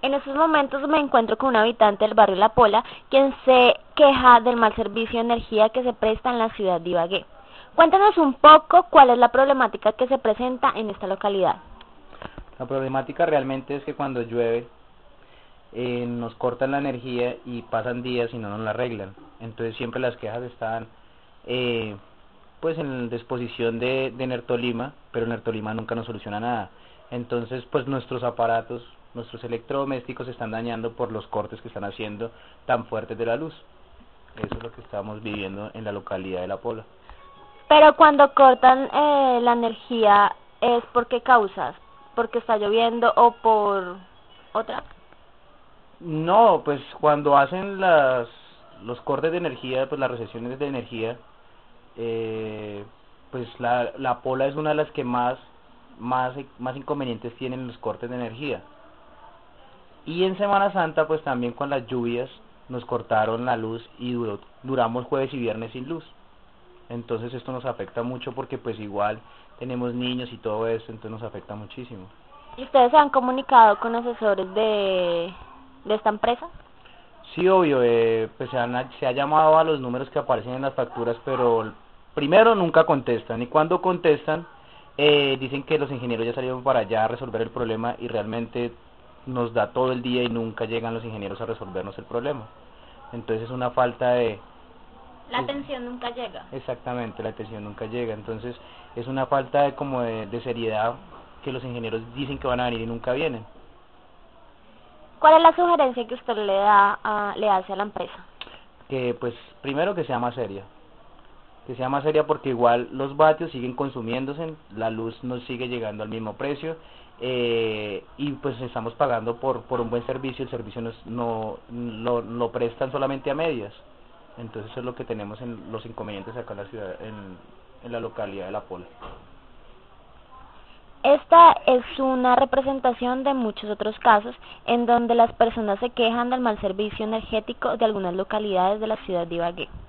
En estos momentos me encuentro con un habitante del barrio La Pola, quien se queja del mal servicio de energía que se presta en la ciudad de Ibagué. Cuéntanos un poco cuál es la problemática que se presenta en esta localidad. La problemática realmente es que cuando llueve nos cortan la energía y pasan días y no nos la arreglan. Entonces siempre las quejas están eh, pues en disposición de Enertolima, pero Enertolima nunca nos soluciona nada. Entonces pues nuestros aparatos, nuestros electrodomésticos se están dañando por los cortes que están haciendo tan fuertes de la luz. Eso es lo que estamos viviendo en la localidad de La Pola. Pero cuando cortan la energía, ¿es por qué causas? ¿Porque está lloviendo o por otra? No, pues cuando hacen los cortes de energía, pues las recesiones de energía, pues la Pola es una de las que más inconvenientes tienen los cortes de energía. Y en Semana Santa, pues también con las lluvias nos cortaron la luz y duramos jueves y viernes sin luz. Entonces esto nos afecta mucho porque pues igual tenemos niños y todo eso, entonces nos afecta muchísimo. ¿Y ustedes se han comunicado con asesores de esta empresa? Sí, obvio, pues se ha llamado a los números que aparecen en las facturas, pero primero nunca contestan, y cuando contestan dicen que los ingenieros ya salieron para allá a resolver el problema, y realmente nos da todo el día y nunca llegan los ingenieros a resolvernos el problema. Entonces es una falta de... La atención nunca llega. Exactamente, la atención nunca llega, entonces es una falta de como de seriedad, que los ingenieros dicen que van a venir y nunca vienen. ¿Cuál es la sugerencia que usted le hace a la empresa? Que pues primero que sea más seria, porque igual los vatios siguen consumiéndose, la luz nos sigue llegando al mismo precio, y pues estamos pagando por un buen servicio. El servicio no lo prestan solamente a medias. Entonces eso es lo que tenemos en los inconvenientes acá en la ciudad, en la localidad de La Pola. Esta es una representación de muchos otros casos en donde las personas se quejan del mal servicio energético de algunas localidades de la ciudad de Ibagué.